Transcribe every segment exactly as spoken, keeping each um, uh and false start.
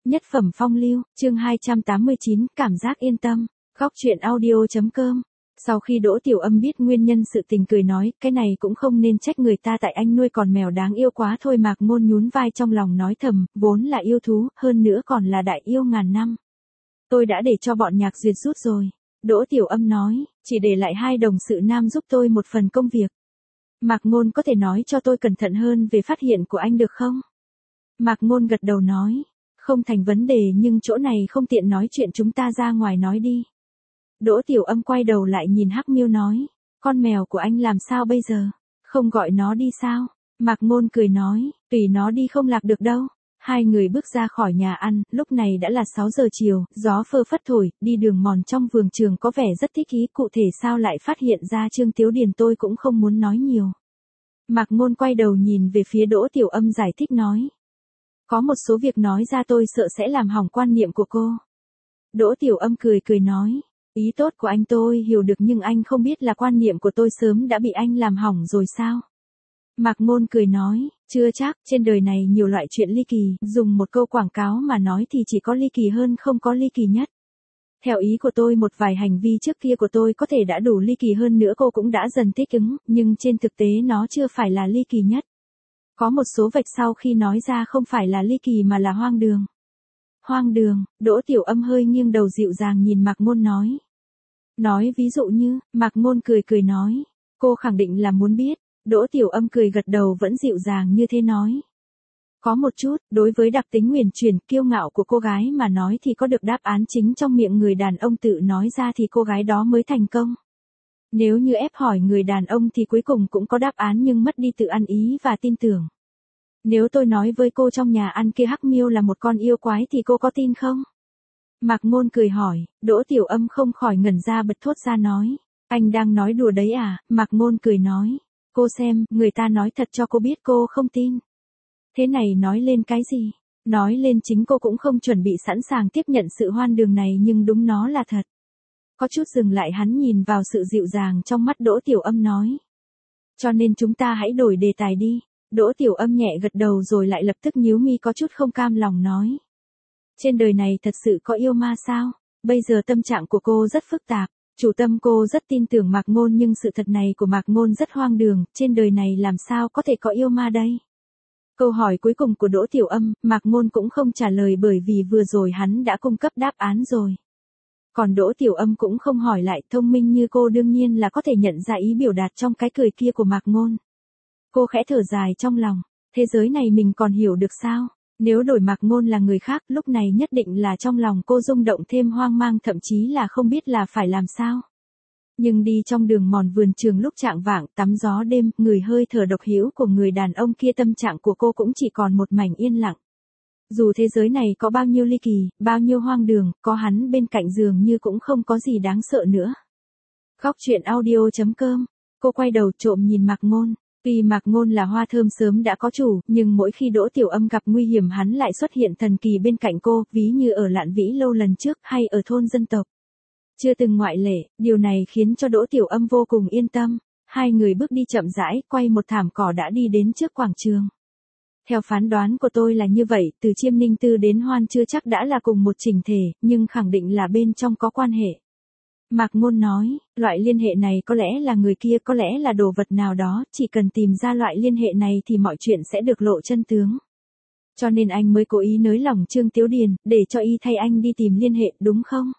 Nhất phẩm phong lưu, chương hai trăm tám mươi chín, cảm giác yên tâm, góc truyện audio.com. Sau khi Đỗ Tiểu Âm biết nguyên nhân sự tình cười nói, cái này cũng không nên trách người ta tại anh nuôi con mèo đáng yêu quá thôi. Mạc Ngôn nhún vai trong lòng nói thầm, vốn là yêu thú, hơn nữa còn là đại yêu ngàn năm. Tôi đã để cho bọn Nhạc Duyệt rút rồi. Đỗ Tiểu Âm nói, chỉ để lại hai đồng sự nam giúp tôi một phần công việc. Mạc Ngôn có thể nói cho tôi cẩn thận hơn về phát hiện của anh được không? Mạc Ngôn gật đầu nói, không thành vấn đề, nhưng chỗ này không tiện nói chuyện, chúng ta ra ngoài nói đi. Đỗ Tiểu Âm quay đầu lại nhìn Hắc Miêu nói, con mèo của anh làm sao bây giờ? Không gọi nó đi sao? Mạc Ngôn cười nói, tùy nó đi, không lạc được đâu. Hai người bước ra khỏi nhà ăn, lúc này đã là sáu giờ chiều, gió phơ phất thổi, đi đường mòn trong vườn trường có vẻ rất thích ý, cụ thể sao lại phát hiện ra Trương Tiếu Điền tôi cũng không muốn nói nhiều. Mạc Ngôn quay đầu nhìn về phía Đỗ Tiểu Âm giải thích nói, có một số việc nói ra tôi sợ sẽ làm hỏng quan niệm của cô. Đỗ Tiểu Âm cười cười nói, ý tốt của anh tôi hiểu được, nhưng anh không biết là quan niệm của tôi sớm đã bị anh làm hỏng rồi sao? Mạc Ngôn cười nói, chưa chắc, trên đời này nhiều loại chuyện ly kỳ, dùng một câu quảng cáo mà nói thì chỉ có ly kỳ hơn không có ly kỳ nhất. Theo ý của tôi, một vài hành vi trước kia của tôi có thể đã đủ ly kỳ, hơn nữa cô cũng đã dần thích ứng, nhưng trên thực tế nó chưa phải là ly kỳ nhất. Có một số vạch sau khi nói ra không phải là ly kỳ mà là hoang đường. Hoang đường, Đỗ Tiểu Âm hơi nghiêng đầu dịu dàng nhìn Mạc Ngôn nói. Nói ví dụ như, Mạc Ngôn cười cười nói, cô khẳng định là muốn biết. Đỗ Tiểu Âm cười gật đầu vẫn dịu dàng như thế nói. Có một chút, đối với đặc tính nguyền chuyển, kiêu ngạo của cô gái mà nói thì có được đáp án chính trong miệng người đàn ông tự nói ra thì cô gái đó mới thành công. Nếu như ép hỏi người đàn ông thì cuối cùng cũng có đáp án nhưng mất đi tự ăn ý và tin tưởng. Nếu tôi nói với cô trong nhà ăn kia Hắc Miêu là một con yêu quái thì cô có tin không? Mạc Ngôn cười hỏi, Đỗ Tiểu Âm không khỏi ngẩn ra bật thốt ra nói, anh đang nói đùa đấy à? Mạc Ngôn cười nói, cô xem, người ta nói thật cho cô biết cô không tin. Thế này nói lên cái gì? Nói lên chính cô cũng không chuẩn bị sẵn sàng tiếp nhận sự hoan đường này, nhưng đúng nó là thật. Có chút dừng lại, hắn nhìn vào sự dịu dàng trong mắt Đỗ Tiểu Âm nói. Cho nên chúng ta hãy đổi đề tài đi. Đỗ Tiểu Âm nhẹ gật đầu rồi lại lập tức nhíu mi có chút không cam lòng nói. Trên đời này thật sự có yêu ma sao? Bây giờ tâm trạng của cô rất phức tạp. Chủ tâm cô rất tin tưởng Mạc Ngôn, nhưng sự thật này của Mạc Ngôn rất hoang đường, trên đời này làm sao có thể có yêu ma đây? Câu hỏi cuối cùng của Đỗ Tiểu Âm, Mạc Ngôn cũng không trả lời bởi vì vừa rồi hắn đã cung cấp đáp án rồi. Còn Đỗ Tiểu Âm cũng không hỏi lại, thông minh như cô đương nhiên là có thể nhận ra ý biểu đạt trong cái cười kia của Mạc Ngôn. Cô khẽ thở dài trong lòng, thế giới này mình còn hiểu được sao? Nếu đổi Mạc Ngôn là người khác, lúc này nhất định là trong lòng cô rung động thêm hoang mang, thậm chí là không biết là phải làm sao. Nhưng đi trong đường mòn vườn trường lúc chạng vạng, tắm gió đêm, người hơi thở độc hữu của người đàn ông kia, tâm trạng của cô cũng chỉ còn một mảnh yên lặng. Dù thế giới này có bao nhiêu ly kỳ, bao nhiêu hoang đường, có hắn bên cạnh dường như cũng không có gì đáng sợ nữa. Góc truyện audio.com, cô quay đầu trộm nhìn Mạc Ngôn. Tuy Mạc Ngôn là hoa thơm sớm đã có chủ, nhưng mỗi khi Đỗ Tiểu Âm gặp nguy hiểm hắn lại xuất hiện thần kỳ bên cạnh cô, ví như ở Lạn Vĩ Lâu lần trước hay ở thôn dân tộc. Chưa từng ngoại lệ, điều này khiến cho Đỗ Tiểu Âm vô cùng yên tâm. Hai người bước đi chậm rãi, quay một thảm cỏ đã đi đến trước quảng trường. Theo phán đoán của tôi là như vậy, từ Chiêm Ninh Tư đến Hoan chưa chắc đã là cùng một chỉnh thể, nhưng khẳng định là bên trong có quan hệ. Mạc Ngôn nói, loại liên hệ này có lẽ là người kia, có lẽ là đồ vật nào đó, chỉ cần tìm ra loại liên hệ này thì mọi chuyện sẽ được lộ chân tướng. Cho nên anh mới cố ý nới lỏng Trương Tiếu Điền, để cho y thay anh đi tìm liên hệ, đúng không?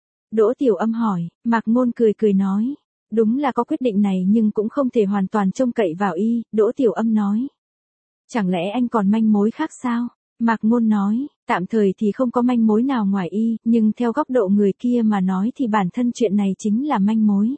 Đỗ Tiểu Âm hỏi, Mạc Ngôn cười cười nói, đúng là có quyết định này nhưng cũng không thể hoàn toàn trông cậy vào y. Đỗ Tiểu Âm nói, chẳng lẽ anh còn manh mối khác sao? Mạc Ngôn nói, tạm thời thì không có manh mối nào ngoài y, nhưng theo góc độ người kia mà nói thì bản thân chuyện này chính là manh mối.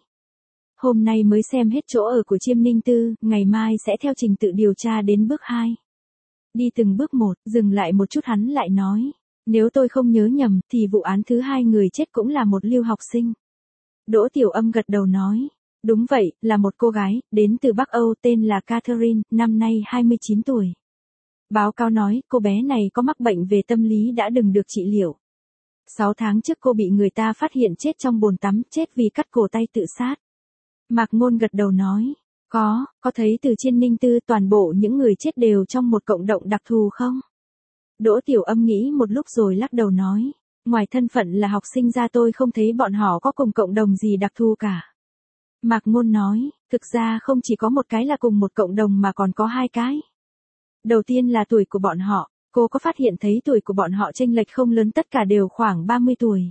Hôm nay mới xem hết chỗ ở của Chiêm Ninh Tư, ngày mai sẽ theo trình tự điều tra đến bước hai. Đi từng bước một, dừng lại một chút hắn lại nói, nếu tôi không nhớ nhầm thì vụ án thứ hai người chết cũng là một lưu học sinh. Đỗ Tiểu Âm gật đầu nói, đúng vậy, là một cô gái, đến từ Bắc Âu, tên là Catherine, năm nay hai mươi chín tuổi. Báo cáo nói, cô bé này có mắc bệnh về tâm lý đã từng được trị liệu. sáu tháng trước cô bị người ta phát hiện chết trong bồn tắm, chết vì cắt cổ tay tự sát. Mạc Ngôn gật đầu nói, có, có thấy từ Chiêm Ninh Tư toàn bộ những người chết đều trong một cộng đồng đặc thù không? Đỗ Tiểu Âm nghĩ một lúc rồi lắc đầu nói. Ngoài thân phận là học sinh ra tôi không thấy bọn họ có cùng cộng đồng gì đặc thù cả. Mạc Ngôn nói, thực ra không chỉ có một cái là cùng một cộng đồng mà còn có hai cái. Đầu tiên là tuổi của bọn họ, cô có phát hiện thấy tuổi của bọn họ chênh lệch không lớn, tất cả đều khoảng ba mươi tuổi.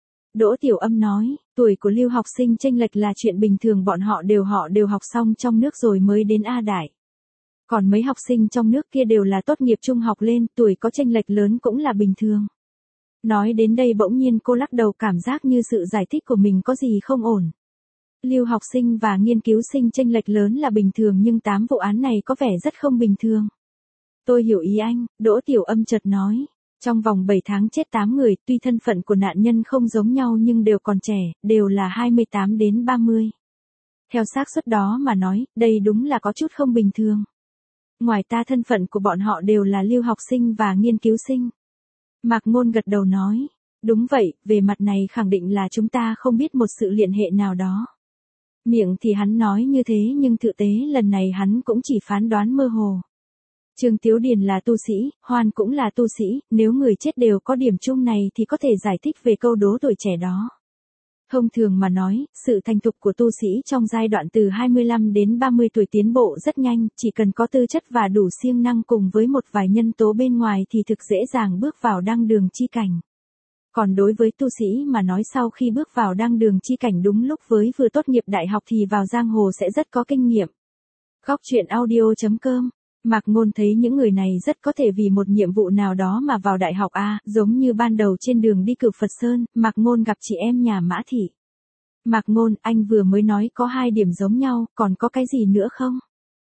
Đỗ Tiểu Âm nói, tuổi của lưu học sinh chênh lệch là chuyện bình thường, bọn họ đều họ đều học xong trong nước rồi mới đến A Đại. Còn mấy học sinh trong nước kia đều là tốt nghiệp trung học lên, tuổi có chênh lệch lớn cũng là bình thường. Nói đến đây bỗng nhiên cô lắc đầu, cảm giác như sự giải thích của mình có gì không ổn. Lưu học sinh và nghiên cứu sinh chênh lệch lớn là bình thường, nhưng tám vụ án này có vẻ rất không bình thường. Tôi hiểu ý anh, Đỗ Tiểu Âm chợt nói. Trong vòng bảy tháng chết tám người, tuy thân phận của nạn nhân không giống nhau nhưng đều còn trẻ, đều là hai mươi tám đến ba mươi. Theo xác suất đó mà nói, đây đúng là có chút không bình thường. Ngoài ta thân phận của bọn họ đều là lưu học sinh và nghiên cứu sinh. Mạc Ngôn gật đầu nói. Đúng vậy, về mặt này khẳng định là chúng ta không biết một sự liên hệ nào đó. Miệng thì hắn nói như thế nhưng thực tế lần này hắn cũng chỉ phán đoán mơ hồ. Trương Tiếu Điền là tu sĩ, Hoan cũng là tu sĩ, nếu người chết đều có điểm chung này thì có thể giải thích về câu đố tuổi trẻ đó. Thông thường mà nói, sự thành thục của tu sĩ trong giai đoạn từ hai mươi lăm đến ba mươi tuổi tiến bộ rất nhanh, chỉ cần có tư chất và đủ siêng năng cùng với một vài nhân tố bên ngoài thì thực dễ dàng bước vào đăng đường chi cảnh. Còn đối với tu sĩ mà nói, sau khi bước vào đăng đường chi cảnh đúng lúc với vừa tốt nghiệp đại học thì vào giang hồ sẽ rất có kinh nghiệm. Góc truyện audio chấm com. Mạc Ngôn thấy những người này rất có thể vì một nhiệm vụ nào đó mà vào đại học A, giống như ban đầu trên đường đi Cửu Phật Sơn, Mạc Ngôn gặp chị em nhà Mã Thị. Mạc Ngôn, anh vừa mới nói có hai điểm giống nhau, còn có cái gì nữa không?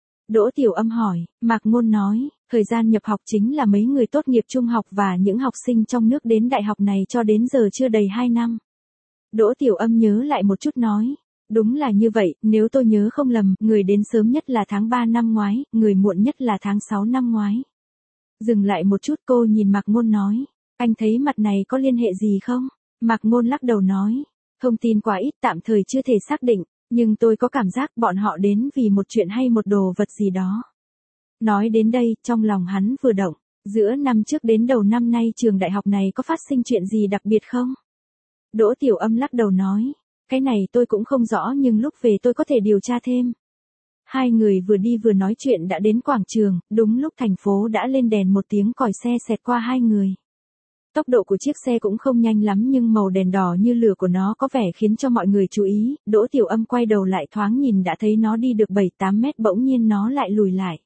Đỗ Tiểu Âm hỏi, Mạc Ngôn nói, thời gian nhập học chính là mấy người tốt nghiệp trung học và những học sinh trong nước đến đại học này cho đến giờ chưa đầy hai năm. Đỗ Tiểu Âm nhớ lại một chút nói. Đúng là như vậy, nếu tôi nhớ không lầm, người đến sớm nhất là tháng ba năm ngoái, người muộn nhất là tháng sáu năm ngoái. Dừng lại một chút cô nhìn Mạc Ngôn nói, anh thấy mặt này có liên hệ gì không? Mạc Ngôn lắc đầu nói, thông tin quá ít tạm thời chưa thể xác định, nhưng tôi có cảm giác bọn họ đến vì một chuyện hay một đồ vật gì đó. Nói đến đây, trong lòng hắn vừa động, giữa năm trước đến đầu năm nay trường đại học này có phát sinh chuyện gì đặc biệt không? Đỗ Tiểu Âm lắc đầu nói. Cái này tôi cũng không rõ nhưng lúc về tôi có thể điều tra thêm. Hai người vừa đi vừa nói chuyện đã đến quảng trường, đúng lúc thành phố đã lên đèn, một tiếng còi xe xẹt qua hai người. Tốc độ của chiếc xe cũng không nhanh lắm nhưng màu đèn đỏ như lửa của nó có vẻ khiến cho mọi người chú ý. Đỗ Tiểu Âm quay đầu lại thoáng nhìn đã thấy nó đi được bảy tám mét, bỗng nhiên nó lại lùi lại.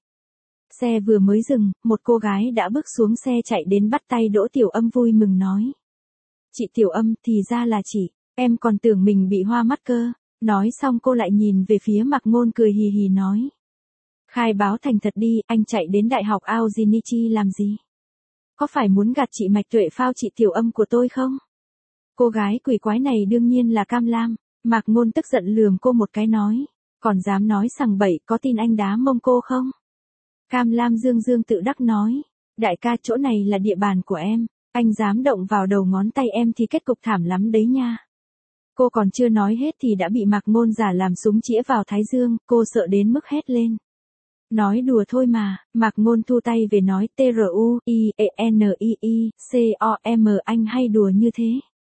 Xe vừa mới dừng, một cô gái đã bước xuống xe chạy đến bắt tay Đỗ Tiểu Âm vui mừng nói. Chị Tiểu Âm, thì ra là chị. Em còn tưởng mình bị hoa mắt cơ. Nói xong cô lại nhìn về phía Mạc Ngôn cười hì hì nói. Khai báo thành thật đi, anh chạy đến đại học Aojinichi làm gì? Có phải muốn gạt chị Mạch Tuệ phao chị Tiểu Âm của tôi không? Cô gái quỷ quái này đương nhiên là Cam Lam. Mạc Ngôn tức giận lườm cô một cái nói. Còn dám nói sằng bậy, có tin anh đá mông cô không? Cam Lam dương dương tự đắc nói. Đại ca, chỗ này là địa bàn của em. Anh dám động vào đầu ngón tay em thì kết cục thảm lắm đấy nha. Cô còn chưa nói hết thì đã bị Mạc Ngôn giả làm súng chĩa vào thái dương, cô sợ đến mức hét lên. Nói đùa thôi mà, Mạc Ngôn thu tay về nói T R U I E N I I C O M, anh hay đùa như thế.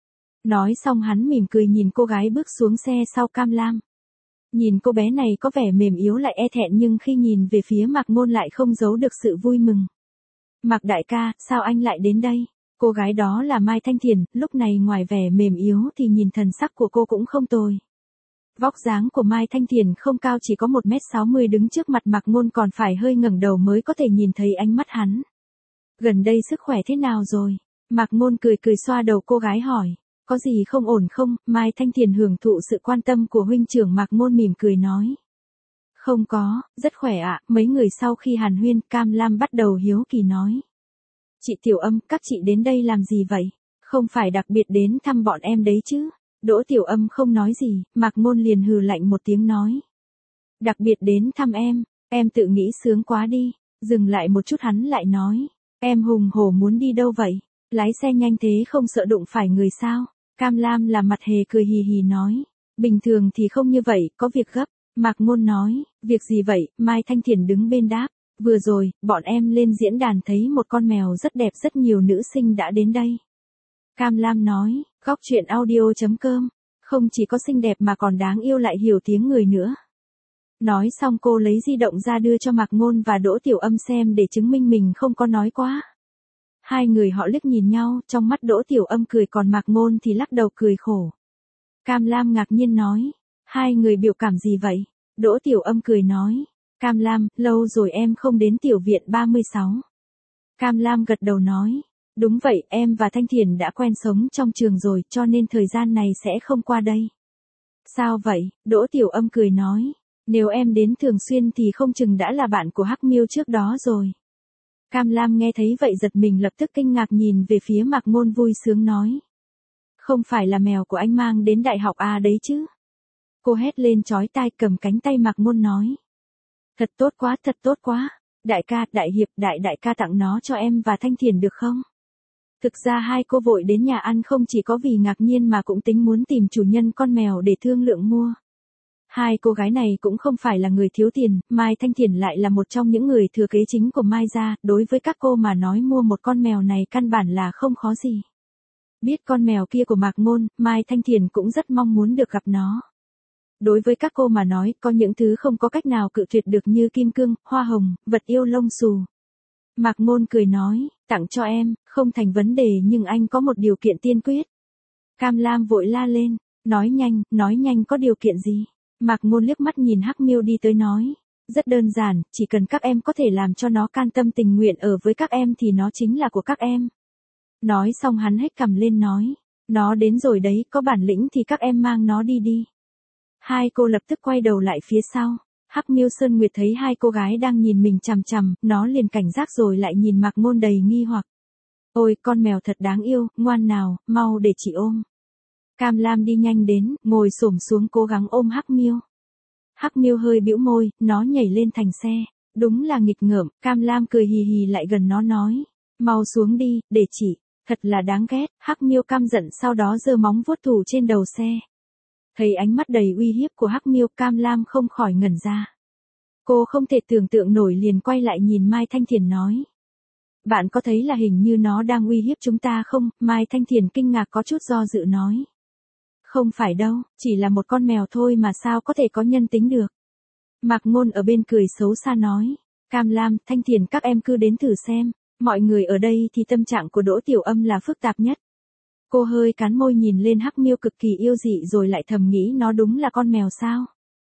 Nói xong hắn mỉm cười nhìn cô gái bước xuống xe sau Cam Lam. Nhìn cô bé này có vẻ mềm yếu lại e thẹn nhưng khi nhìn về phía Mạc Ngôn lại không giấu được sự vui mừng. Mạc đại ca, sao anh lại đến đây? Cô gái đó là Mai Thanh Thiền, lúc này ngoài vẻ mềm yếu thì nhìn thần sắc của cô cũng không tồi. Vóc dáng của Mai Thanh Thiền không cao, chỉ có một mét sáu mươi, đứng trước mặt Mạc Ngôn còn phải hơi ngẩng đầu mới có thể nhìn thấy ánh mắt hắn. Gần đây sức khỏe thế nào rồi? Mạc Ngôn cười cười xoa đầu cô gái hỏi. Có gì không ổn không? Mai Thanh Thiền hưởng thụ sự quan tâm của huynh trưởng. Mạc Ngôn mỉm cười nói. Không có, rất khỏe ạ. Mấy người sau khi hàn huyên, Cam Lam bắt đầu hiếu kỳ nói. Chị Tiểu Âm, các chị đến đây làm gì vậy? Không phải đặc biệt đến thăm bọn em đấy chứ? Đỗ Tiểu Âm không nói gì, Mạc Ngôn liền hừ lạnh một tiếng nói. Đặc biệt đến thăm em, em tự nghĩ sướng quá đi. Dừng lại một chút hắn lại nói. Em hùng hổ muốn đi đâu vậy? Lái xe nhanh thế không sợ đụng phải người sao? Cam Lam là mặt hề cười hì hì nói. Bình thường thì không như vậy, có việc gấp. Mạc Ngôn nói. Việc gì vậy? Mai Thanh Thiền đứng bên đáp. Vừa rồi, bọn em lên diễn đàn thấy một con mèo rất đẹp, rất nhiều nữ sinh đã đến đây. Cam Lam nói, góc chuyện audio.com, không chỉ có xinh đẹp mà còn đáng yêu lại hiểu tiếng người nữa. Nói xong cô lấy di động ra đưa cho Mạc Ngôn và Đỗ Tiểu Âm xem để chứng minh mình không có nói quá. Hai người họ liếc nhìn nhau, trong mắt Đỗ Tiểu Âm cười còn Mạc Ngôn thì lắc đầu cười khổ. Cam Lam ngạc nhiên nói, hai người biểu cảm gì vậy? Đỗ Tiểu Âm cười nói, Cam Lam, lâu rồi em không đến tiểu viện ba mươi sáu. Cam Lam gật đầu nói, đúng vậy, em và Thanh Thiền đã quen sống trong trường rồi, cho nên thời gian này sẽ không qua đây. Sao vậy? Đỗ Tiểu Âm cười nói, nếu em đến thường xuyên thì không chừng đã là bạn của Hắc Miêu trước đó rồi. Cam Lam nghe thấy vậy giật mình, lập tức kinh ngạc nhìn về phía Mạc Ngôn vui sướng nói, không phải là mèo của anh mang đến đại học à đấy chứ? Cô hét lên chói tai, cầm cánh tay Mạc Ngôn nói, thật tốt quá, thật tốt quá, đại ca, đại hiệp, đại đại ca tặng nó cho em và Thanh Thiền được không? Thực ra hai cô vội đến nhà ăn không chỉ có vì ngạc nhiên mà cũng tính muốn tìm chủ nhân con mèo để thương lượng mua. Hai cô gái này cũng không phải là người thiếu tiền, Mai Thanh Thiền lại là một trong những người thừa kế chính của Mai gia, đối với các cô mà nói mua một con mèo này căn bản là không khó gì. Biết con mèo kia của Mạc Ngôn, Mai Thanh Thiền cũng rất mong muốn được gặp nó. Đối với các cô mà nói, có những thứ không có cách nào cự tuyệt được như kim cương, hoa hồng, vật yêu lông xù. Mạc Ngôn cười nói, tặng cho em, không thành vấn đề nhưng anh có một điều kiện tiên quyết. Cam Lam vội la lên, nói nhanh, nói nhanh, có điều kiện gì? Mạc Ngôn liếc mắt nhìn Hắc Miêu đi tới nói, rất đơn giản, chỉ cần các em có thể làm cho nó can tâm tình nguyện ở với các em thì nó chính là của các em. Nói xong hắn hét cằm lên nói, nó đến rồi đấy, có bản lĩnh thì các em mang nó đi đi. Hai cô lập tức quay đầu lại phía sau. Hắc Miêu Sơn Nguyệt thấy hai cô gái đang nhìn mình chằm chằm, nó liền cảnh giác rồi lại nhìn Mạc Ngôn đầy nghi hoặc. Ôi, con mèo thật đáng yêu, ngoan nào, mau để chị ôm. Cam Lam đi nhanh đến, ngồi xổm xuống cố gắng ôm Hắc Miêu. Hắc Miêu hơi bĩu môi, nó nhảy lên thành xe. Đúng là nghịch ngợm, Cam Lam cười hì hì lại gần nó nói, mau xuống đi, để chị. Thật là đáng ghét. Hắc Miêu căm giận sau đó giơ móng vuốt thủ trên đầu xe. Thấy ánh mắt đầy uy hiếp của Hắc Miêu, Cam Lam không khỏi ngẩn ra. Cô không thể tưởng tượng nổi liền quay lại nhìn Mai Thanh Thiền nói. Bạn có thấy là hình như nó đang uy hiếp chúng ta không? Mai Thanh Thiền kinh ngạc có chút do dự nói. Không phải đâu, chỉ là một con mèo thôi mà sao có thể có nhân tính được. Mạc Ngôn ở bên cười xấu xa nói. Cam Lam, Thanh Thiền các em cứ đến thử xem. Mọi người ở đây thì tâm trạng của Đỗ Tiểu Âm là phức tạp nhất. Cô hơi cắn môi nhìn lên Hắc Miêu cực kỳ yêu dị rồi lại thầm nghĩ nó đúng là con mèo sao.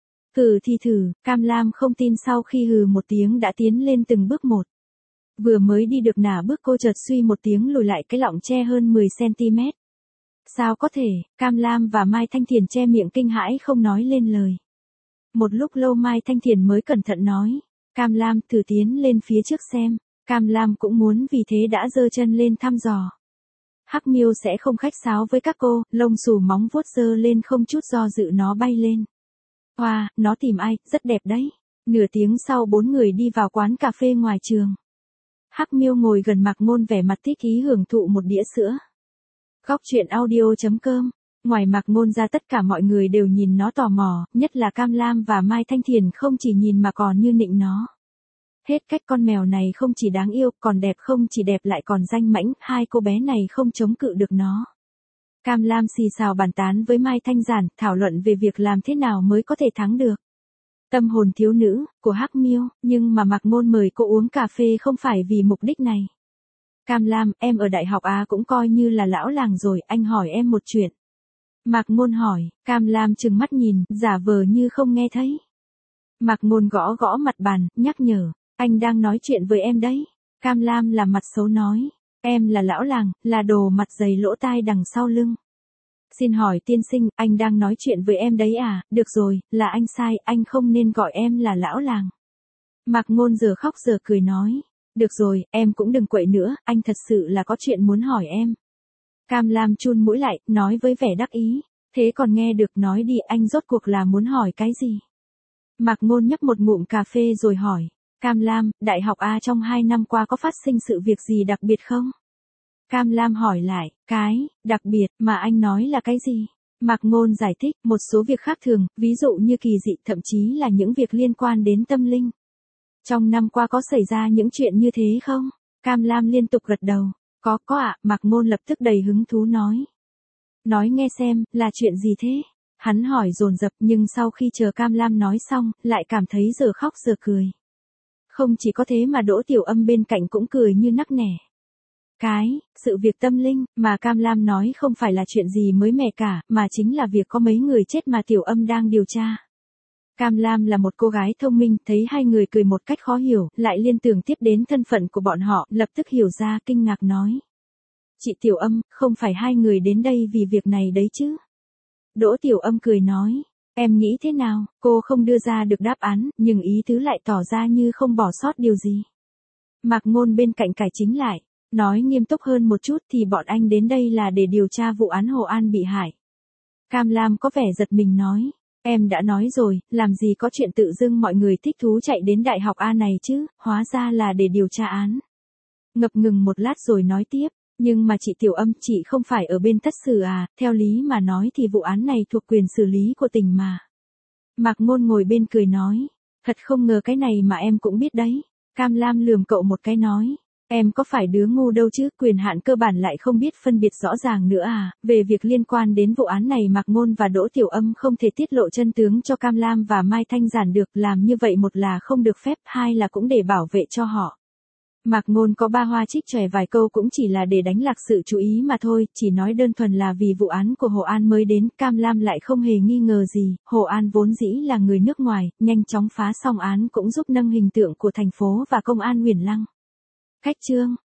Thử thì thử, Cam Lam không tin sau khi hừ một tiếng đã tiến lên từng bước một. Vừa mới đi được nửa bước cô chợt suy một tiếng lùi lại, cái lọng che hơn mười xăng ti mét. Sao có thể? Cam Lam và Mai Thanh Thiền che miệng kinh hãi không nói lên lời. Một lúc lâu Mai Thanh Thiền mới cẩn thận nói, Cam Lam thử tiến lên phía trước xem. Cam Lam cũng muốn vì thế đã giơ chân lên thăm dò. Hắc Miêu sẽ không khách sáo với các cô, lông xù móng vuốt giơ lên không chút do dự nó bay lên. Hoa, wow, nó tìm ai, rất đẹp đấy. Nửa tiếng sau bốn người đi vào quán cà phê ngoài trường. Hắc Miêu ngồi gần Mạc Ngôn vẻ mặt thích ý hưởng thụ một đĩa sữa. Góc chuyện audio.com. Ngoài Mạc Ngôn ra tất cả mọi người đều nhìn nó tò mò, nhất là Cam Lam và Mai Thanh Thiền không chỉ nhìn mà còn như nịnh nó. Hết cách, con mèo này không chỉ đáng yêu, còn đẹp, không chỉ đẹp lại còn danh mãnh, hai cô bé này không chống cự được nó. Cam Lam xì xào bàn tán với Mai Thanh Giản, thảo luận về việc làm thế nào mới có thể thắng được tâm hồn thiếu nữ của Hắc Miêu, nhưng mà Mạc Ngôn mời cô uống cà phê không phải vì mục đích này. Cam Lam, em ở đại học à, cũng coi như là lão làng rồi, anh hỏi em một chuyện. Mạc Ngôn hỏi. Cam Lam trừng mắt nhìn, giả vờ như không nghe thấy. Mạc Ngôn gõ gõ mặt bàn, nhắc nhở. Anh đang nói chuyện với em đấy. Cam Lam làm mặt xấu nói. Em là lão làng, là đồ mặt dày lỗ tai đằng sau lưng. Xin hỏi tiên sinh, anh đang nói chuyện với em đấy à? Được rồi, là anh sai, anh không nên gọi em là lão làng. Mạc Ngôn giờ khóc giờ cười nói. Được rồi, em cũng đừng quậy nữa, anh thật sự là có chuyện muốn hỏi em. Cam Lam chun mũi lại, nói với vẻ đắc ý. Thế còn nghe được, nói đi, anh rốt cuộc là muốn hỏi cái gì? Mạc Ngôn nhấp một ngụm cà phê rồi hỏi. Cam Lam, đại học A trong hai năm qua có phát sinh sự việc gì đặc biệt không? Cam Lam hỏi lại, cái, đặc biệt, mà anh nói là cái gì? Mạc Ngôn giải thích, một số việc khác thường, ví dụ như kỳ dị, thậm chí là những việc liên quan đến tâm linh. Trong năm qua có xảy ra những chuyện như thế không? Cam Lam liên tục gật đầu. Có, có ạ, Mạc Ngôn lập tức đầy hứng thú nói. Nói nghe xem, là chuyện gì thế? Hắn hỏi dồn dập nhưng sau khi chờ Cam Lam nói xong, lại cảm thấy giờ khóc giờ cười. Không chỉ có thế mà Đỗ Tiểu Âm bên cạnh cũng cười như nắc nẻ. Cái, sự việc tâm linh, mà Cam Lam nói không phải là chuyện gì mới mẻ cả, mà chính là việc có mấy người chết mà Tiểu Âm đang điều tra. Cam Lam là một cô gái thông minh, thấy hai người cười một cách khó hiểu, lại liên tưởng tiếp đến thân phận của bọn họ, lập tức hiểu ra, kinh ngạc nói. Chị Tiểu Âm, không phải hai người đến đây vì việc này đấy chứ? Đỗ Tiểu Âm cười nói, em nghĩ thế nào? Cô không đưa ra được đáp án, nhưng ý tứ lại tỏ ra như không bỏ sót điều gì. Mạc Ngôn bên cạnh cải chính lại, nói nghiêm túc hơn một chút thì bọn anh đến đây là để điều tra vụ án Hồ An bị hại. Cam Lam có vẻ giật mình nói, em đã nói rồi, làm gì có chuyện tự dưng mọi người thích thú chạy đến Đại học A này chứ, hóa ra là để điều tra án. Ngập ngừng một lát rồi nói tiếp. Nhưng mà chị Tiểu Âm, chị không phải ở bên thất xử à, theo lý mà nói thì vụ án này thuộc quyền xử lý của tỉnh mà. Mạc Ngôn ngồi bên cười nói, thật không ngờ cái này mà em cũng biết đấy. Cam Lam lườm cậu một cái nói, em có phải đứa ngu đâu chứ, quyền hạn cơ bản lại không biết phân biệt rõ ràng nữa à. Về việc liên quan đến vụ án này Mạc Ngôn và Đỗ Tiểu Âm không thể tiết lộ chân tướng cho Cam Lam và Mai Thanh Giản được, làm như vậy một là không được phép, hai là cũng để bảo vệ cho họ. Mạc Ngôn có ba hoa trích chòe vài câu cũng chỉ là để đánh lạc sự chú ý mà thôi, chỉ nói đơn thuần là vì vụ án của Hồ An mới đến. Cam Lam lại không hề nghi ngờ gì, Hồ An vốn dĩ là người nước ngoài, nhanh chóng phá xong án cũng giúp nâng hình tượng của thành phố và công an Huyền Lăng. Khách chương